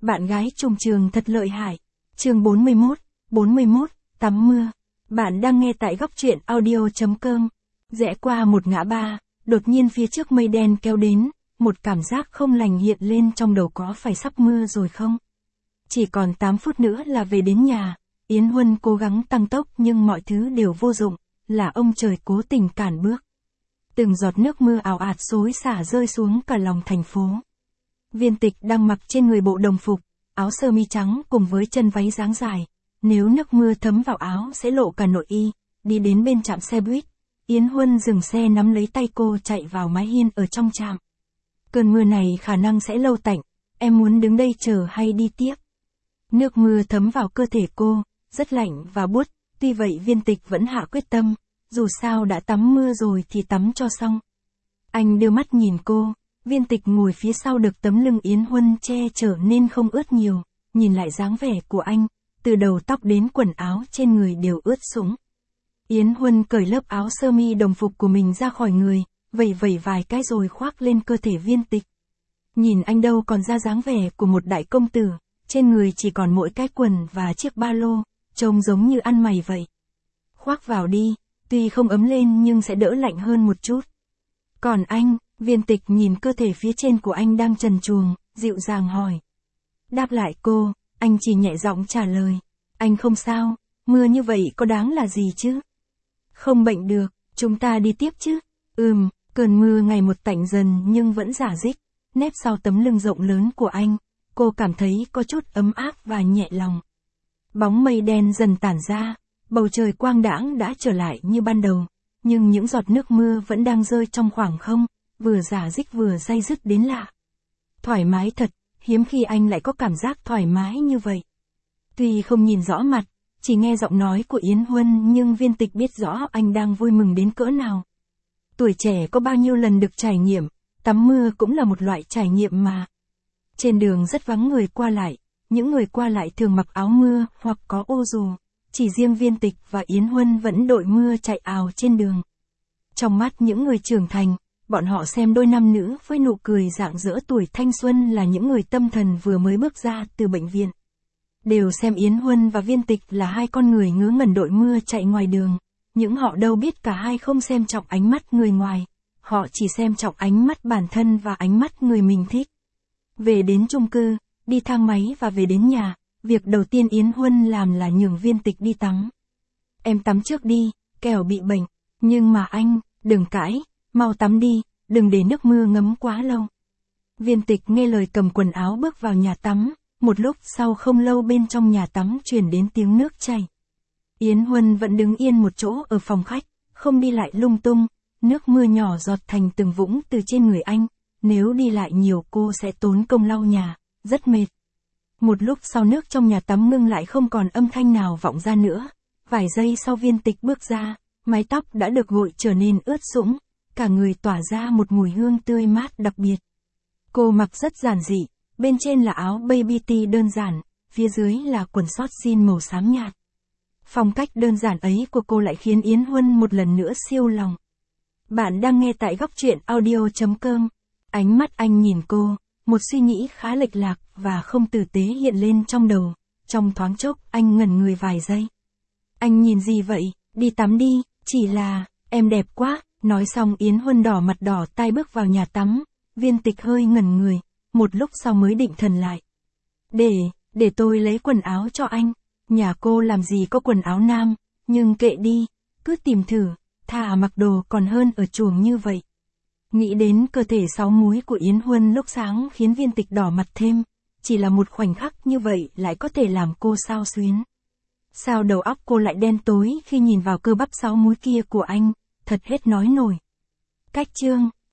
Bạn gái trùng trường thật lợi hại. Chương 41, tắm mưa. Bạn đang nghe tại góc truyện audio.com. Rẽ qua một ngã ba, đột nhiên phía trước mây đen kéo đến, một cảm giác không lành hiện lên trong đầu, có phải sắp mưa rồi không? Chỉ còn 8 phút nữa là về đến nhà. Yến Huân cố gắng tăng tốc nhưng mọi thứ đều vô dụng, là ông trời cố tình cản bước. Từng giọt nước mưa ào ạt xối xả rơi xuống cả lòng thành phố. Viên Tịch đang mặc trên người bộ đồng phục, áo sơ mi trắng cùng với chân váy dáng dài. Nếu nước mưa thấm vào áo sẽ lộ cả nội y. Đi đến bên trạm xe buýt, Yến Huân dừng xe nắm lấy tay cô chạy vào mái hiên ở trong trạm. Cơn mưa này khả năng sẽ lâu tạnh, em muốn đứng đây chờ hay đi tiếp? Nước mưa thấm vào cơ thể cô, rất lạnh và buốt, tuy vậy Viên Tịch vẫn hạ quyết tâm, dù sao đã tắm mưa rồi thì tắm cho xong. Anh đưa mắt nhìn cô, Viên Tịch ngồi phía sau được tấm lưng Yến Huân che chở nên không ướt nhiều, nhìn lại dáng vẻ của anh, từ đầu tóc đến quần áo trên người đều ướt sũng. Yến Huân cởi lớp áo sơ mi đồng phục của mình ra khỏi người, vẩy vài cái rồi khoác lên cơ thể Viên Tịch. Nhìn anh đâu còn ra dáng vẻ của một đại công tử, trên người chỉ còn mỗi cái quần và chiếc ba lô, trông giống như ăn mày vậy. Khoác vào đi, tuy không ấm lên nhưng sẽ đỡ lạnh hơn một chút. Còn anh, Viên Tịch nhìn cơ thể phía trên của anh đang trần truồng, dịu dàng hỏi. Đáp lại cô, anh chỉ nhẹ giọng trả lời. Anh không sao, mưa như vậy có đáng là gì chứ? Không bệnh được, chúng ta đi tiếp chứ? Cơn mưa ngày một tạnh dần nhưng vẫn rả rích, nép sau tấm lưng rộng lớn của anh, cô cảm thấy có chút ấm áp và nhẹ lòng. Bóng mây đen dần tản ra, bầu trời quang đãng đã trở lại như ban đầu, nhưng những giọt nước mưa vẫn đang rơi trong khoảng không, vừa rả rích vừa day dứt đến lạ. Thoải mái thật, hiếm khi anh lại có cảm giác thoải mái như vậy. Tuy không nhìn rõ mặt, chỉ nghe giọng nói của Yến Huân nhưng Viên Tịch biết rõ anh đang vui mừng đến cỡ nào. Tuổi trẻ có bao nhiêu lần được trải nghiệm, tắm mưa cũng là một loại trải nghiệm mà. Trên đường rất vắng người qua lại, những người qua lại thường mặc áo mưa hoặc có ô dù, chỉ riêng Viên Tịch và Yến Huân vẫn đội mưa chạy ào trên đường. Trong mắt những người trưởng thành, bọn họ xem đôi nam nữ với nụ cười rạng rỡ tuổi thanh xuân là những người tâm thần vừa mới bước ra từ bệnh viện. Đều xem Yến Huân và Viên Tịch là hai con người ngớ ngẩn đội mưa chạy ngoài đường, những họ đâu biết cả hai không xem trọng ánh mắt người ngoài, họ chỉ xem trọng ánh mắt bản thân và ánh mắt người mình thích. Về đến chung cư, đi thang máy và về đến nhà, việc đầu tiên Yến Huân làm là nhường Viên Tịch đi tắm. Em tắm trước đi, kẻo bị bệnh, nhưng mà anh, đừng cãi, mau tắm đi, đừng để nước mưa ngấm quá lâu. Viên Tịch nghe lời cầm quần áo bước vào nhà tắm, một lúc sau không lâu bên trong nhà tắm truyền đến tiếng nước chảy. Yến Huân vẫn đứng yên một chỗ ở phòng khách, không đi lại lung tung, nước mưa nhỏ giọt thành từng vũng từ trên người anh, nếu đi lại nhiều cô sẽ tốn công lau nhà, rất mệt. Một lúc sau nước trong nhà tắm ngưng lại không còn âm thanh nào vọng ra nữa, vài giây sau Viên Tịch bước ra, mái tóc đã được gội trở nên ướt sũng, cả người tỏa ra một mùi hương tươi mát đặc biệt. Cô mặc rất giản dị, bên trên là áo baby tee đơn giản, phía dưới là quần short jean màu xám nhạt. Phong cách đơn giản ấy của cô lại khiến Yến Huân một lần nữa siêu lòng. Bạn đang nghe tại góc truyện audio.com. Ánh mắt anh nhìn cô, một suy nghĩ khá lệch lạc và không tử tế hiện lên trong đầu. Trong thoáng chốc anh ngẩn người vài giây. Anh nhìn gì vậy? Đi tắm đi, chỉ là, em đẹp quá. Nói xong Yến Huân đỏ mặt đỏ tai bước vào nhà tắm. Viên Tịch hơi ngẩn người, một lúc sau mới định thần lại. Để tôi lấy quần áo cho anh. Nhà cô làm gì có quần áo nam, nhưng kệ đi, cứ tìm thử, thà mặc đồ còn hơn ở chuồng như vậy. Nghĩ đến cơ thể sáu múi của Yến Huân lúc sáng khiến Viên Tịch đỏ mặt thêm, chỉ là một khoảnh khắc như vậy lại có thể làm cô xao xuyến. Sao đầu óc cô lại đen tối khi nhìn vào cơ bắp sáu múi kia của anh, thật hết nói nổi. Cách chương